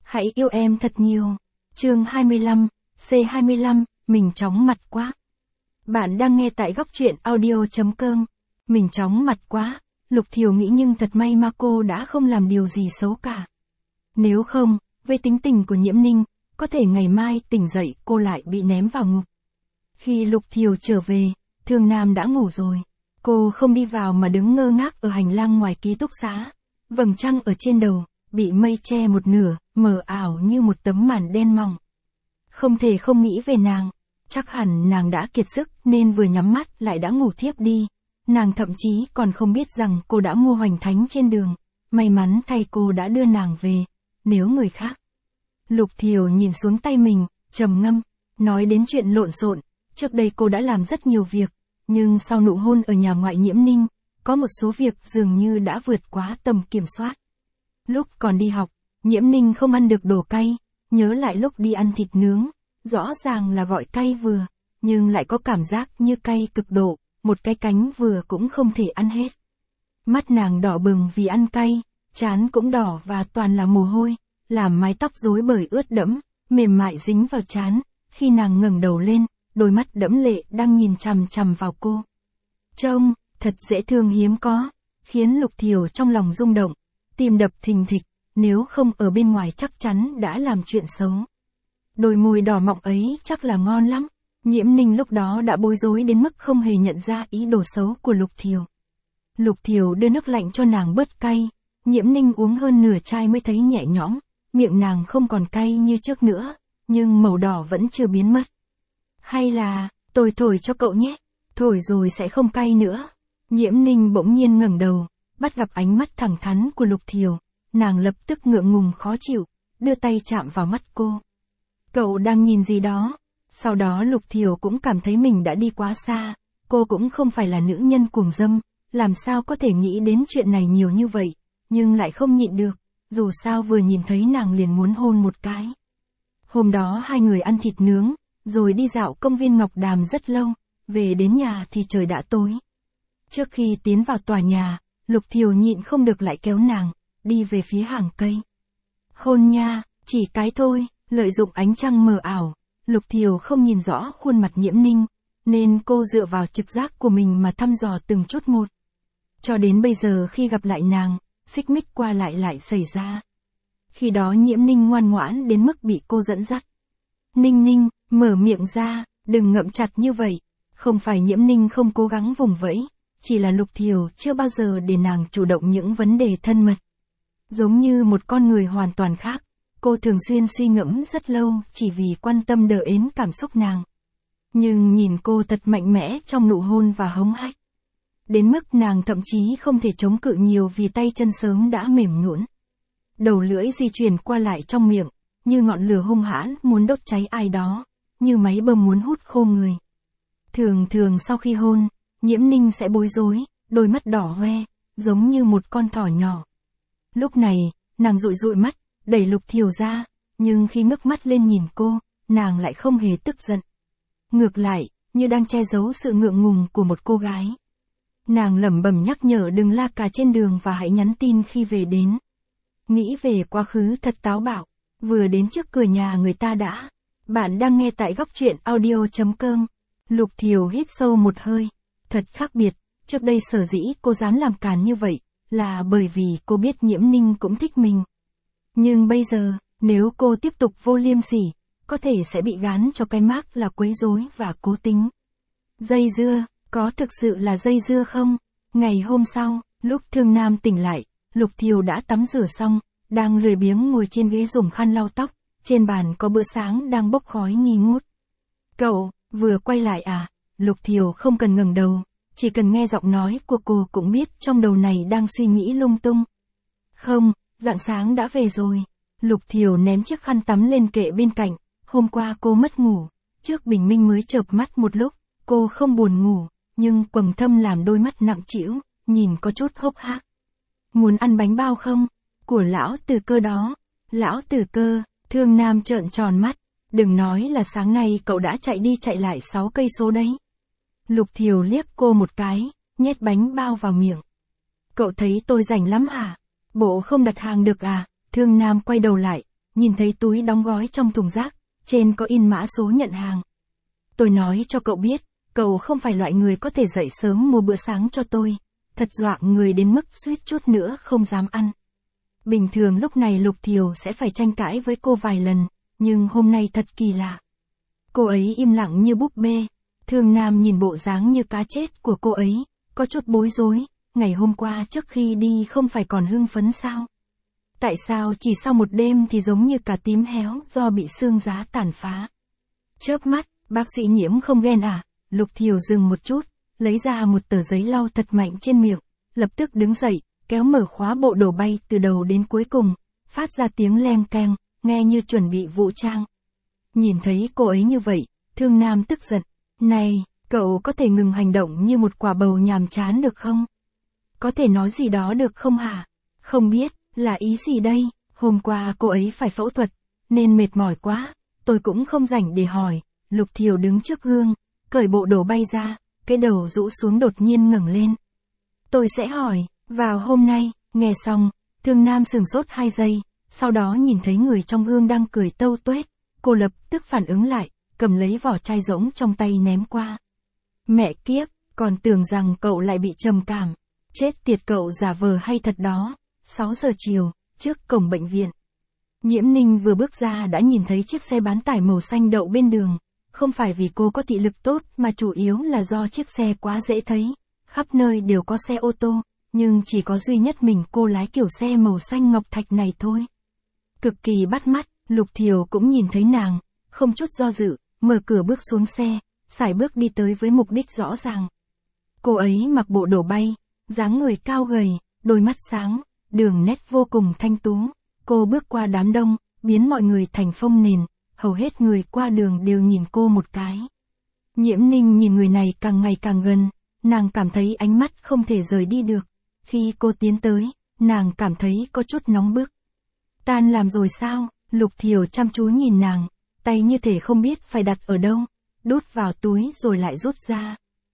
Hãy yêu em thật nhiều. Chương 25, C25, mình chóng mặt quá. Bạn đang nghe tại góc truyện audio.com. Mình chóng mặt quá, Lục Thiều nghĩ nhưng thật may mà cô đã không làm điều gì xấu cả. Nếu không, với tính tình của Nhiễm Ninh, có thể ngày mai tỉnh dậy cô lại bị ném vào ngục. Khi Lục Thiều trở về, Thương Nam đã ngủ rồi. Cô không đi vào mà đứng ngơ ngác ở hành lang ngoài ký túc xá. Vầng trăng ở trên đầu, bị mây che một nửa, mờ ảo như một tấm màn đen mỏng. Không thể không nghĩ về nàng, chắc hẳn nàng đã kiệt sức nên vừa nhắm mắt lại đã ngủ thiếp đi. Nàng thậm chí còn không biết rằng cô đã mua hoành thánh trên đường, may mắn thay cô đã đưa nàng về, nếu người khác. Lục Thiều nhìn xuống tay mình, trầm ngâm, nói đến chuyện lộn xộn, trước đây cô đã làm rất nhiều việc, nhưng sau nụ hôn ở nhà ngoại Nhiễm Ninh, có một số việc dường như đã vượt quá tầm kiểm soát. Lúc còn đi học, Nhiễm Ninh không ăn được đồ cay, nhớ lại lúc đi ăn thịt nướng, rõ ràng là gọi cay vừa, nhưng lại có cảm giác như cay cực độ, một cái cánh vừa cũng không thể ăn hết. Mắt nàng đỏ bừng vì ăn cay, trán cũng đỏ và toàn là mồ hôi, làm mái tóc rối bời ướt đẫm, mềm mại dính vào trán, khi nàng ngẩng đầu lên, đôi mắt đẫm lệ đang nhìn chằm chằm vào cô. Trông, thật dễ thương hiếm có, khiến Lục Thiều trong lòng rung động, tim đập thình thịch, nếu không ở bên ngoài chắc chắn đã làm chuyện xấu. Đôi môi đỏ mọng ấy chắc là ngon lắm. Nhiễm Ninh lúc đó đã bối rối đến mức không hề nhận ra ý đồ xấu của Lục Thiều. Lục Thiều đưa nước lạnh cho nàng bớt cay, Nhiễm Ninh uống hơn nửa chai mới thấy nhẹ nhõm, miệng nàng không còn cay như trước nữa, nhưng màu đỏ vẫn chưa biến mất. Hay là, tôi thổi cho cậu nhé, thổi rồi sẽ không cay nữa. Nhiễm Ninh bỗng nhiên ngẩng đầu, bắt gặp ánh mắt thẳng thắn của Lục Thiều, nàng lập tức ngượng ngùng khó chịu, đưa tay chạm vào mắt cô. Cậu đang nhìn gì đó? Sau đó Lục Thiều cũng cảm thấy mình đã đi quá xa, cô cũng không phải là nữ nhân cuồng dâm, làm sao có thể nghĩ đến chuyện này nhiều như vậy, nhưng lại không nhịn được, dù sao vừa nhìn thấy nàng liền muốn hôn một cái. Hôm đó hai người ăn thịt nướng, rồi đi dạo công viên Ngọc Đàm rất lâu, về đến nhà thì trời đã tối. Trước khi tiến vào tòa nhà, Lục Thiều nhịn không được lại kéo nàng, đi về phía hàng cây. Hôn nha, chỉ cái thôi, lợi dụng ánh trăng mờ ảo, Lục Thiều không nhìn rõ khuôn mặt Nhiễm Ninh, nên cô dựa vào trực giác của mình mà thăm dò từng chút một. Cho đến bây giờ khi gặp lại nàng, xích mích qua lại xảy ra. Khi đó Nhiễm Ninh ngoan ngoãn đến mức bị cô dẫn dắt. Ninh Ninh, mở miệng ra, đừng ngậm chặt như vậy. Không phải Nhiễm Ninh không cố gắng vùng vẫy, chỉ là Lục Thiều chưa bao giờ để nàng chủ động những vấn đề thân mật. Giống như một con người hoàn toàn khác, cô thường xuyên suy ngẫm rất lâu chỉ vì quan tâm đờ ến cảm xúc nàng. Nhưng nhìn cô thật mạnh mẽ trong nụ hôn và hống hách. Đến mức nàng thậm chí không thể chống cự nhiều vì tay chân sớm đã mềm nhũn. Đầu lưỡi di chuyển qua lại trong miệng, như ngọn lửa hung hãn muốn đốt cháy ai đó, như máy bơm muốn hút khô người. Thường sau khi hôn, Nhiễm Ninh sẽ bối rối, đôi mắt đỏ hoe, giống như một con thỏ nhỏ. Lúc này, nàng dụi mắt, đẩy Lục Thiều ra, nhưng khi ngước mắt lên nhìn cô, nàng lại không hề tức giận. Ngược lại, như đang che giấu sự ngượng ngùng của một cô gái. Nàng lẩm bẩm nhắc nhở đừng la cà trên đường và hãy nhắn tin khi về đến. Nghĩ về quá khứ thật táo bạo, vừa đến trước cửa nhà người ta đã. Bạn đang nghe tại góc truyện audio.com. Lục Thiều hít sâu một hơi, thật khác biệt, trước đây sở dĩ cô dám làm càn như vậy, là bởi vì cô biết Nhiễm Ninh cũng thích mình. Nhưng bây giờ, nếu cô tiếp tục vô liêm sỉ, có thể sẽ bị gán cho cái mác là quấy rối và cố tính. Dây dưa, có thực sự là dây dưa không? Ngày hôm sau, lúc Thương Nam tỉnh lại, Lục Thiều đã tắm rửa xong, đang lười biếng ngồi trên ghế dùng khăn lau tóc, trên bàn có bữa sáng đang bốc khói nghi ngút. Cậu, vừa quay lại à? Lục Thiều không cần ngẩng đầu, chỉ cần nghe giọng nói của cô cũng biết trong đầu này đang suy nghĩ lung tung. Không, rạng sáng đã về rồi. Lục Thiều ném chiếc khăn tắm lên kệ bên cạnh, hôm qua cô mất ngủ, trước bình minh mới chợp mắt một lúc, cô không buồn ngủ, nhưng quầng thâm làm đôi mắt nặng trĩu, nhìn có chút hốc hác. Muốn ăn bánh bao không? Của lão Từ Cơ đó. Lão Từ Cơ, Thương Nam trợn tròn mắt, đừng nói là sáng nay cậu đã chạy đi chạy lại 6 cây số đấy. Lục Thiều liếc cô một cái, nhét bánh bao vào miệng. Cậu thấy tôi rảnh lắm hả? Bộ không đặt hàng được à? Thương Nam quay đầu lại, nhìn thấy túi đóng gói trong thùng rác, trên có in mã số nhận hàng. Tôi nói cho cậu biết, cậu không phải loại người có thể dậy sớm mua bữa sáng cho tôi, thật dọa người đến mức suýt chút nữa không dám ăn. Bình thường lúc này Lục Thiều sẽ phải tranh cãi với cô vài lần, nhưng hôm nay thật kỳ lạ. Cô ấy im lặng như búp bê, Thương Nam nhìn bộ dáng như cá chết của cô ấy, có chút bối rối, ngày hôm qua trước khi đi không phải còn hưng phấn sao? Tại sao chỉ sau một đêm thì giống như cả tím héo do bị xương giá tàn phá? Chớp mắt, bác sĩ Nhiễm không ghen à? Lục Thiều dừng một chút, lấy ra một tờ giấy lau thật mạnh trên miệng, lập tức đứng dậy, kéo mở khóa bộ đồ bay từ đầu đến cuối cùng, phát ra tiếng leng keng, nghe như chuẩn bị vũ trang. Nhìn thấy cô ấy như vậy, Thương Nam tức giận. Này, cậu có thể ngừng hành động như một quả bầu nhàm chán được không? Có thể nói gì đó được không hả? Không biết, là ý gì đây? Hôm qua cô ấy phải phẫu thuật, nên mệt mỏi quá, tôi cũng không rảnh để hỏi. Lục Thiều đứng trước gương, cởi bộ đồ bay ra, cái đầu rũ xuống đột nhiên ngẩng lên. Tôi sẽ hỏi, vào hôm nay, nghe xong, Thương Nam sửng sốt 2 giây, sau đó nhìn thấy người trong gương đang cười tâu tuét, cô lập tức phản ứng lại, cầm lấy vỏ chai rỗng trong tay ném qua. Mẹ kiếp, còn tưởng rằng cậu lại bị trầm cảm. Chết tiệt, cậu giả vờ hay thật đó. 6 giờ chiều, trước cổng bệnh viện. Nhiễm Ninh vừa bước ra đã nhìn thấy chiếc xe bán tải màu xanh đậu bên đường. Không phải vì cô có thị lực tốt mà chủ yếu là do chiếc xe quá dễ thấy. Khắp nơi đều có xe ô tô, nhưng chỉ có duy nhất mình cô lái kiểu xe màu xanh ngọc thạch này thôi. Cực kỳ bắt mắt, Lục Thiều cũng nhìn thấy nàng, không chút do dự, mở cửa bước xuống xe, sải bước đi tới với mục đích rõ ràng. Cô ấy mặc bộ đồ bay, dáng người cao gầy, đôi mắt sáng, đường nét vô cùng thanh tú. Cô bước qua đám đông, biến mọi người thành phông nền, hầu hết người qua đường đều nhìn cô một cái. Nhiễm Ninh nhìn người này càng ngày càng gần, nàng cảm thấy ánh mắt không thể rời đi được. Khi cô tiến tới, nàng cảm thấy có chút nóng bức. Tan làm rồi sao? Lục Thiều chăm chú nhìn nàng, tay như thể không biết phải đặt ở đâu, đút vào túi rồi lại rút ra.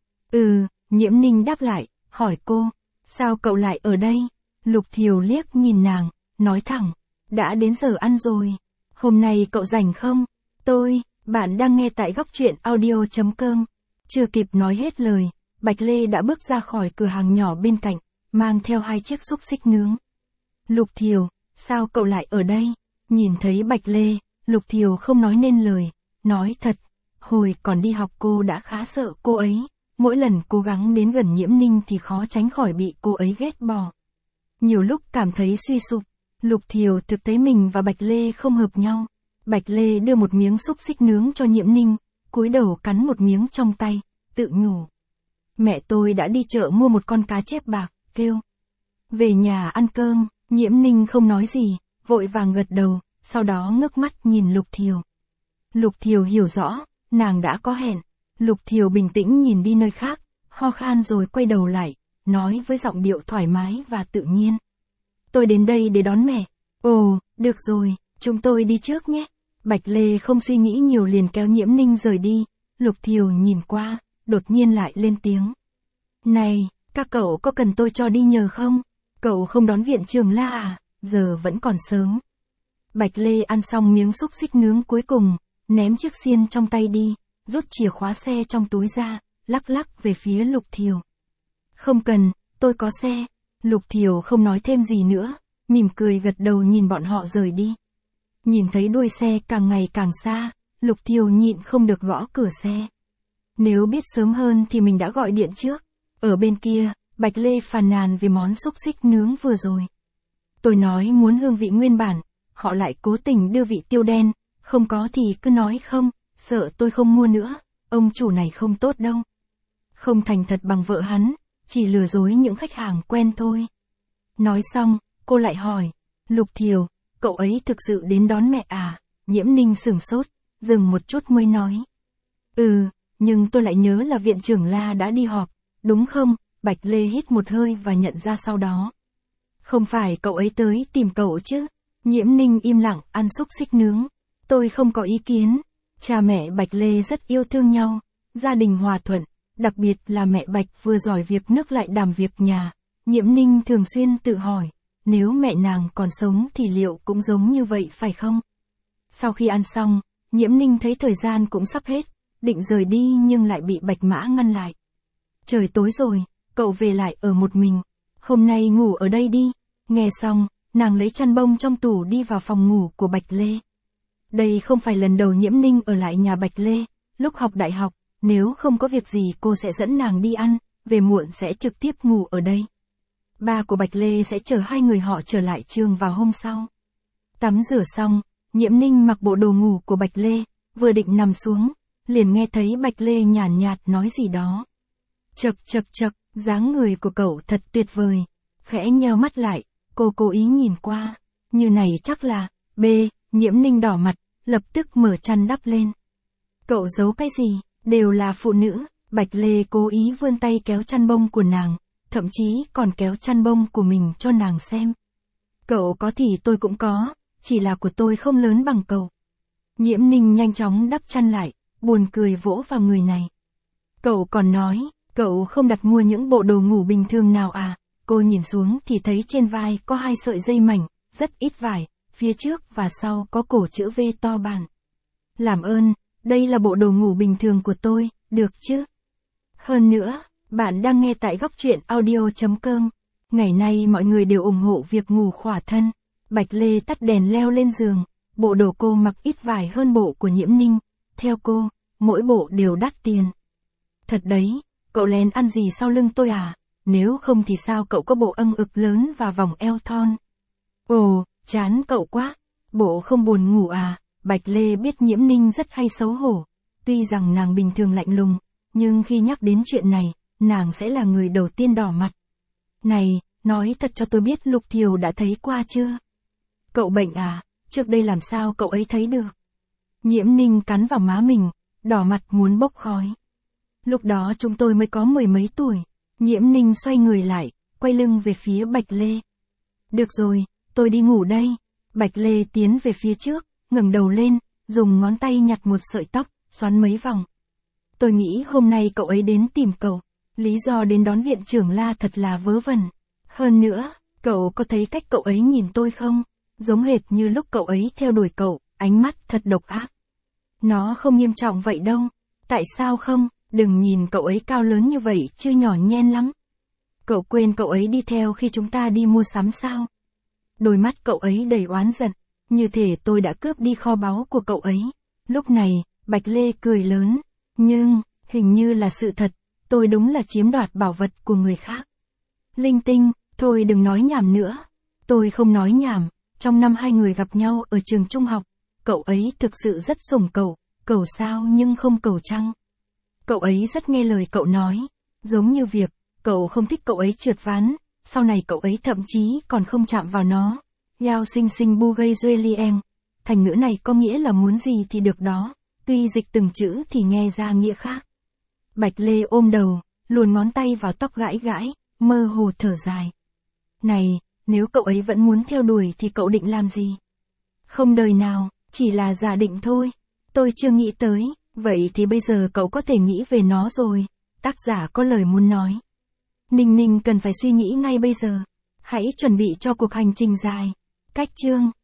Nhiễm Ninh đáp lại, hỏi cô, sao cậu lại ở đây? Lục Thiều liếc nhìn nàng, nói thẳng, đã đến giờ ăn rồi. Hôm nay cậu rảnh không? Bạn đang nghe tại góc truyện audio.com. Chưa kịp nói hết lời, Bạch Lê đã bước ra khỏi cửa hàng nhỏ bên cạnh, mang theo 2 chiếc xúc xích nướng. Lục Thiều, sao cậu lại ở đây? Nhìn thấy Bạch Lê, Lục Thiều không nói nên lời, nói thật, hồi còn đi học cô đã khá sợ cô ấy, mỗi lần cố gắng đến gần Nhiễm Ninh thì khó tránh khỏi bị cô ấy ghét bỏ. Nhiều lúc cảm thấy suy sụp, Lục Thiều thực thấy mình và Bạch Lê không hợp nhau. Bạch Lê đưa một miếng xúc xích nướng cho Nhiễm Ninh, cúi đầu cắn một miếng trong tay, tự nhủ. Mẹ tôi đã đi chợ mua một con cá chép bạc, kêu. Về nhà ăn cơm, Nhiễm Ninh không nói gì, vội vàng gật đầu, sau đó ngước mắt nhìn Lục Thiều. Lục Thiều hiểu rõ, nàng đã có hẹn. Lục Thiều bình tĩnh nhìn đi nơi khác, ho khan rồi quay đầu lại, nói với giọng điệu thoải mái và tự nhiên. Tôi đến đây để đón mẹ. Ồ, được rồi, chúng tôi đi trước nhé. Bạch Lê không suy nghĩ nhiều liền kéo Nhiễm Ninh rời đi. Lục Thiều nhìn qua, đột nhiên lại lên tiếng. Này, các cậu có cần tôi cho đi nhờ không? Cậu không đón Viện Trường La à? Giờ vẫn còn sớm. Bạch Lê ăn xong miếng xúc xích nướng cuối cùng, ném chiếc xiên trong tay đi, rút chìa khóa xe trong túi ra, lắc lắc về phía Lục Thiều. Không cần, tôi có xe. Lục Thiều không nói thêm gì nữa, mỉm cười gật đầu nhìn bọn họ rời đi. Nhìn thấy đuôi xe càng ngày càng xa, Lục Thiều nhịn không được gõ cửa xe. Nếu biết sớm hơn thì mình đã gọi điện trước. Ở bên kia, Bạch Lê phàn nàn về món xúc xích nướng vừa rồi. Tôi nói muốn hương vị nguyên bản, họ lại cố tình đưa vị tiêu đen, không có thì cứ nói không, sợ tôi không mua nữa, ông chủ này không tốt đâu. Không thành thật bằng vợ hắn, chỉ lừa dối những khách hàng quen thôi. Nói xong, cô lại hỏi, Lục Thiều, cậu ấy thực sự đến đón mẹ à? Nhiễm Ninh sửng sốt, dừng một chút mới nói. Nhưng tôi lại nhớ là Viện Trưởng La đã đi họp, đúng không? Bạch Lê hít một hơi và nhận ra sau đó. Không phải cậu ấy tới tìm cậu chứ? Nhiễm Ninh im lặng ăn xúc xích nướng. Tôi không có ý kiến. Cha mẹ Bạch Lê rất yêu thương nhau, gia đình hòa thuận, đặc biệt là mẹ Bạch vừa giỏi việc nước lại đảm việc nhà. Nhiễm Ninh thường xuyên tự hỏi, nếu mẹ nàng còn sống thì liệu cũng giống như vậy phải không? Sau khi ăn xong, Nhiễm Ninh thấy thời gian cũng sắp hết, định rời đi nhưng lại bị Bạch Mã ngăn lại. Trời tối rồi, cậu về lại ở một mình. Hôm nay ngủ ở đây đi. Nghe xong, nàng lấy chăn bông trong tủ đi vào phòng ngủ của Bạch Lê. Đây không phải lần đầu Nhiễm Ninh ở lại nhà Bạch Lê, lúc học đại học, nếu không có việc gì cô sẽ dẫn nàng đi ăn, về muộn sẽ trực tiếp ngủ ở đây. Ba của Bạch Lê sẽ chở hai người họ trở lại trường vào hôm sau. Tắm rửa xong, Nhiễm Ninh mặc bộ đồ ngủ của Bạch Lê, vừa định nằm xuống, liền nghe thấy Bạch Lê nhàn nhạt nói gì đó. Chậc chậc chậc, dáng người của cậu thật tuyệt vời. Khẽ nheo mắt lại, cô cố ý nhìn qua, như này chắc là, Nhiễm Ninh đỏ mặt, lập tức mở chăn đắp lên. Cậu giấu cái gì, đều là phụ nữ. Bạch Lê cố ý vươn tay kéo chăn bông của nàng, thậm chí còn kéo chăn bông của mình cho nàng xem. Cậu có thì tôi cũng có, chỉ là của tôi không lớn bằng cậu. Nhiễm Ninh nhanh chóng đắp chăn lại, buồn cười vỗ vào người này. Cậu còn nói, cậu không đặt mua những bộ đồ ngủ bình thường nào à? Cô nhìn xuống thì thấy trên vai có 2 sợi dây mảnh, rất ít vải, phía trước và sau có cổ chữ V to bản. Làm ơn, đây là bộ đồ ngủ bình thường của tôi, được chứ? Hơn nữa, bạn đang nghe tại Góc Truyện Audio.com. Ngày nay mọi người đều ủng hộ việc ngủ khỏa thân. Bạch Lê tắt đèn leo lên giường, bộ đồ cô mặc ít vải hơn bộ của Nhiễm Ninh. Theo cô, mỗi bộ đều đắt tiền. Thật đấy, cậu lén ăn gì sau lưng tôi à? Nếu không thì sao cậu có bộ âng ực lớn và vòng eo thon? Ồ, chán cậu quá. Bộ không buồn ngủ à? Bạch Lê biết Nhiễm Ninh rất hay xấu hổ. Tuy rằng nàng bình thường lạnh lùng, nhưng khi nhắc đến chuyện này, nàng sẽ là người đầu tiên đỏ mặt. Này, nói thật cho tôi biết Lục Thiều đã thấy qua chưa? Cậu bệnh à? Trước đây làm sao cậu ấy thấy được? Nhiễm Ninh cắn vào má mình, đỏ mặt muốn bốc khói. Lúc đó chúng tôi mới có 10 mấy tuổi. Nhiễm Ninh xoay người lại, quay lưng về phía Bạch Lê. Được rồi, tôi đi ngủ đây. Bạch Lê tiến về phía trước, ngẩng đầu lên, dùng ngón tay nhặt một sợi tóc, xoắn mấy vòng. Tôi nghĩ hôm nay cậu ấy đến tìm cậu. Lý do đến đón viện trưởng La thật là vớ vẩn. Hơn nữa, cậu có thấy cách cậu ấy nhìn tôi không? Giống hệt như lúc cậu ấy theo đuổi cậu, ánh mắt thật độc ác. Nó không nghiêm trọng vậy đâu. Tại sao không? Đừng nhìn cậu ấy cao lớn như vậy chứ nhỏ nhen lắm. Cậu quên cậu ấy đi theo khi chúng ta đi mua sắm sao? Đôi mắt cậu ấy đầy oán giận, như thể tôi đã cướp đi kho báu của cậu ấy. Lúc này, Bạch Lê cười lớn, nhưng, hình như là sự thật, tôi đúng là chiếm đoạt bảo vật của người khác. Linh tinh, thôi đừng nói nhảm nữa. Tôi không nói nhảm, trong năm hai người gặp nhau ở trường trung học, cậu ấy thực sự rất sủng cậu, cầu sao nhưng không cầu trăng. Cậu ấy rất nghe lời cậu nói, giống như việc, cậu không thích cậu ấy trượt ván, sau này cậu ấy thậm chí còn không chạm vào nó. Yao sinh sinh bu gây Juelien, thành ngữ này có nghĩa là muốn gì thì được đó, tuy dịch từng chữ thì nghe ra nghĩa khác. Bạch Lê ôm đầu, luồn ngón tay vào tóc gãi gãi, mơ hồ thở dài. Này, nếu cậu ấy vẫn muốn theo đuổi thì cậu định làm gì? Không đời nào, chỉ là giả định thôi. Tôi chưa nghĩ tới, vậy thì bây giờ cậu có thể nghĩ về nó rồi. Tác giả có lời muốn nói. Ninh Ninh cần phải suy nghĩ ngay bây giờ. Hãy chuẩn bị cho cuộc hành trình dài. Cách chương